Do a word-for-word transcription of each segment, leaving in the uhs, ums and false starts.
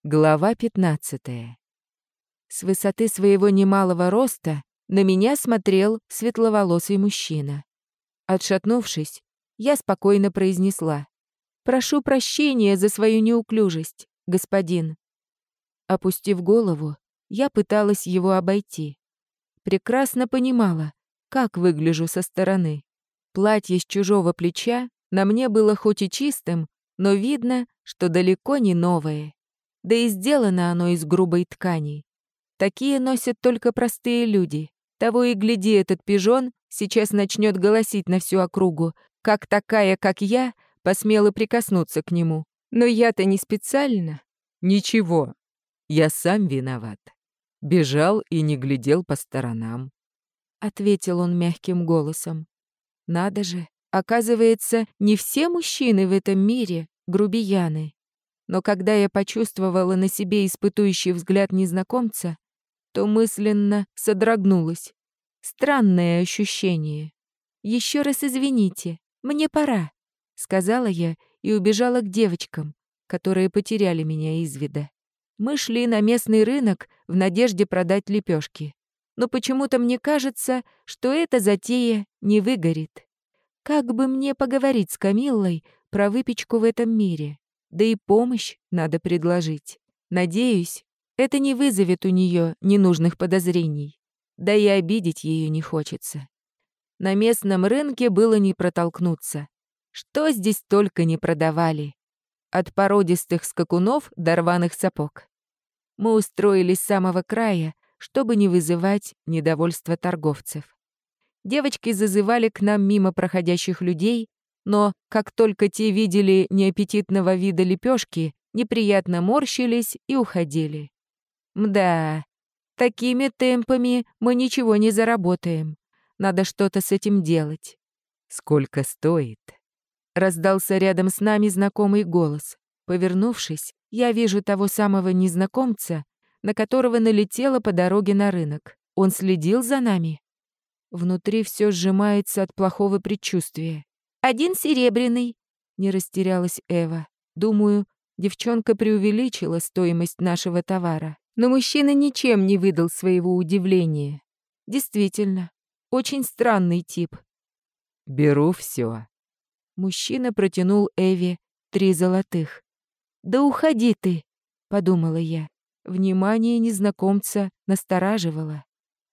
Глава пятнадцатая. С высоты своего немалого роста на меня смотрел светловолосый мужчина. Отшатнувшись, я спокойно произнесла: «Прошу прощения за свою неуклюжесть, господин». Опустив голову, я пыталась его обойти. Прекрасно понимала, как выгляжу со стороны. Платье с чужого плеча на мне было хоть и чистым, но видно, что далеко не новое. Да и сделано оно из грубой ткани. Такие носят только простые люди. Того и гляди, этот пижон сейчас начнет голосить на всю округу, как такая, как я, посмела прикоснуться к нему. Но я-то не специально. Ничего, я сам виноват. Бежал и не глядел по сторонам. Ответил он мягким голосом. Надо же, оказывается, не все мужчины в этом мире грубияны. Но когда я почувствовала на себе испытующий взгляд незнакомца, то мысленно содрогнулась. Странное ощущение. «Еще раз извините, мне пора», — сказала я и убежала к девочкам, которые потеряли меня из вида. Мы шли на местный рынок в надежде продать лепешки. Но почему-то мне кажется, что эта затея не выгорит. Как бы мне поговорить с Камиллой про выпечку в этом мире? Да и помощь надо предложить. Надеюсь, это не вызовет у нее ненужных подозрений. Да и обидеть ее не хочется. На местном рынке было не протолкнуться. Что здесь только не продавали. От породистых скакунов до рваных сапог. Мы устроились с самого края, чтобы не вызывать недовольства торговцев. Девочки зазывали к нам мимо проходящих людей, но как только те видели неаппетитного вида лепешки, неприятно морщились и уходили. Мда, такими темпами мы ничего не заработаем. Надо что-то с этим делать. «Сколько стоит?» Раздался рядом с нами знакомый голос. Повернувшись, я вижу того самого незнакомца, на которого налетела по дороге на рынок. Он следил за нами. Внутри все сжимается от плохого предчувствия. «Один серебряный», — не растерялась Эва. Думаю, девчонка преувеличила стоимость нашего товара. Но мужчина ничем не выдал своего удивления. Действительно, очень странный тип. «Беру все. Мужчина протянул Эве три золотых. «Да уходи ты», — подумала я. Внимание незнакомца настораживало.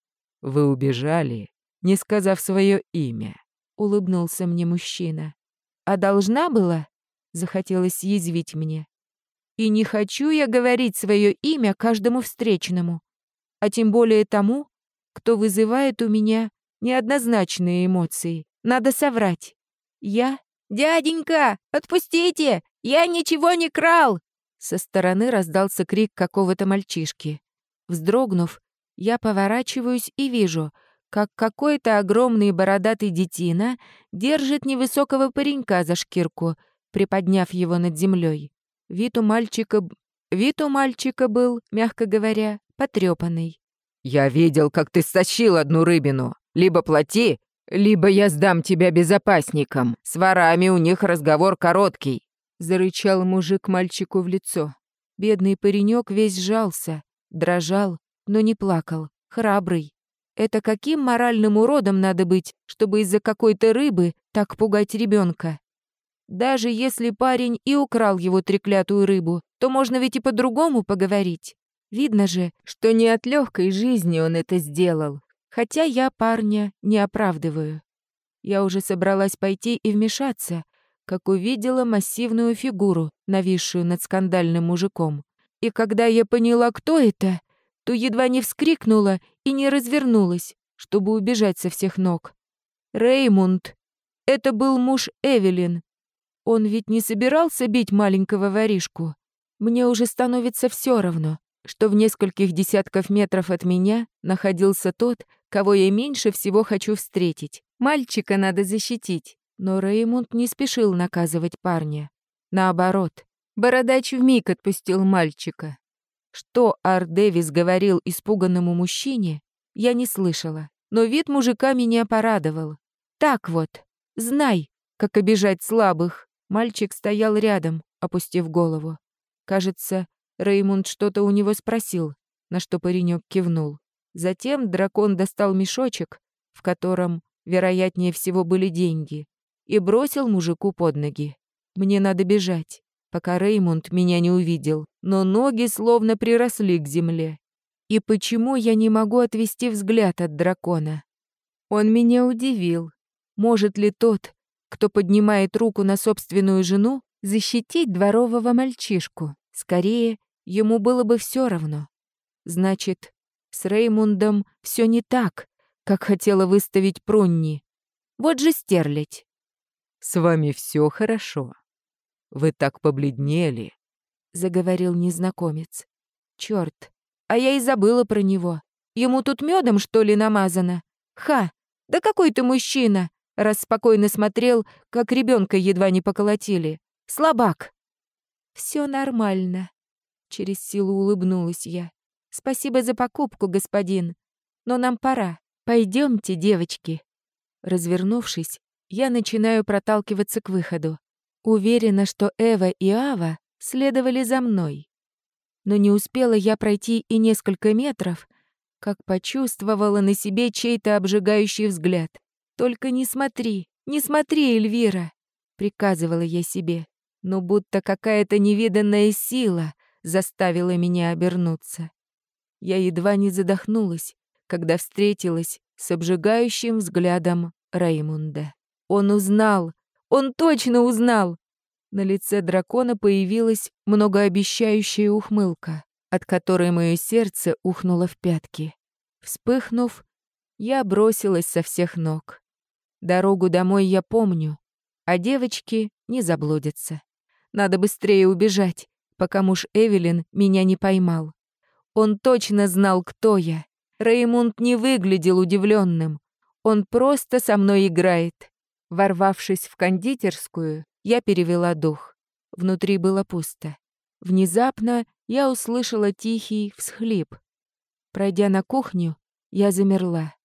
«Вы убежали, не сказав свое имя», — улыбнулся мне мужчина. «А должна была?» — захотелось съязвить мне. «И не хочу я говорить свое имя каждому встречному, а тем более тому, кто вызывает у меня неоднозначные эмоции. Надо соврать. Я...» «Дяденька, отпустите! Я ничего не крал!» Со стороны раздался крик какого-то мальчишки. Вздрогнув, я поворачиваюсь и вижу, как какой-то огромный бородатый детина держит невысокого паренька за шкирку, приподняв его над землей. Вид у мальчика... Вид у мальчика был, мягко говоря, потрепанный. «Я видел, как ты стащил одну рыбину. Либо плати, либо я сдам тебя безопасникам. С ворами у них разговор короткий», — зарычал мужик мальчику в лицо. Бедный паренек весь сжался, дрожал, но не плакал, храбрый. Это каким моральным уродом надо быть, чтобы из-за какой-то рыбы так пугать ребенка? Даже если парень и украл его треклятую рыбу, то можно ведь и по-другому поговорить. Видно же, что не от легкой жизни он это сделал. Хотя я парня не оправдываю. Я уже собралась пойти и вмешаться, как увидела массивную фигуру, нависшую над скандальным мужиком. И когда я поняла, кто это, то едва не вскрикнула и не развернулась, чтобы убежать со всех ног. Реймунд. Это был муж Эвелин. Он ведь не собирался бить маленького воришку. Мне уже становится все равно, что в нескольких десятков метров от меня находился тот, кого я меньше всего хочу встретить. Мальчика надо защитить. Но Реймунд не спешил наказывать парня. Наоборот, бородач вмиг отпустил мальчика. Что Ар Дэвис говорил испуганному мужчине, я не слышала. Но вид мужика меня порадовал. Так вот, знай, как обижать слабых. Мальчик стоял рядом, опустив голову. Кажется, Реймунд что-то у него спросил, на что паренек кивнул. Затем дракон достал мешочек, в котором, вероятнее всего, были деньги, и бросил мужику под ноги. Мне надо бежать, пока Реймунд меня не увидел, но ноги словно приросли к земле. И почему я не могу отвести взгляд от дракона? Он меня удивил. Может ли тот, кто поднимает руку на собственную жену, защитить дворового мальчишку? Скорее, ему было бы все равно. Значит, с Реймундом все не так, как хотела выставить Прунни. Вот же стерлядь. «С вами все хорошо. Вы так побледнели», — заговорил незнакомец. Черт, а я и забыла про него. Ему тут медом, что ли, намазано? Ха, да какой ты мужчина, раз спокойно смотрел, как ребенка едва не поколотили. Слабак. Все нормально. Через силу улыбнулась я. Спасибо за покупку, господин. Но нам пора. Пойдемте, девочки. Развернувшись, я начинаю проталкиваться к выходу. Уверена, что Эва и Ава следовали за мной. Но не успела я пройти и несколько метров, как почувствовала на себе чей-то обжигающий взгляд. «Только не смотри, не смотри, Эльвира!» — приказывала я себе, но будто какая-то невиданная сила заставила меня обернуться. Я едва не задохнулась, когда встретилась с обжигающим взглядом Реймунда. Он узнал, он точно узнал! На лице дракона появилась многообещающая ухмылка, от которой мое сердце ухнуло в пятки. Вспыхнув, я бросилась со всех ног. Дорогу домой я помню, а девочки не заблудятся. Надо быстрее убежать, пока муж Эвелин меня не поймал. Он точно знал, кто я. Реймунд не выглядел удивленным. Он просто со мной играет. Ворвавшись в кондитерскую, я перевела дух. Внутри было пусто. Внезапно я услышала тихий всхлип. Пройдя на кухню, я замерла.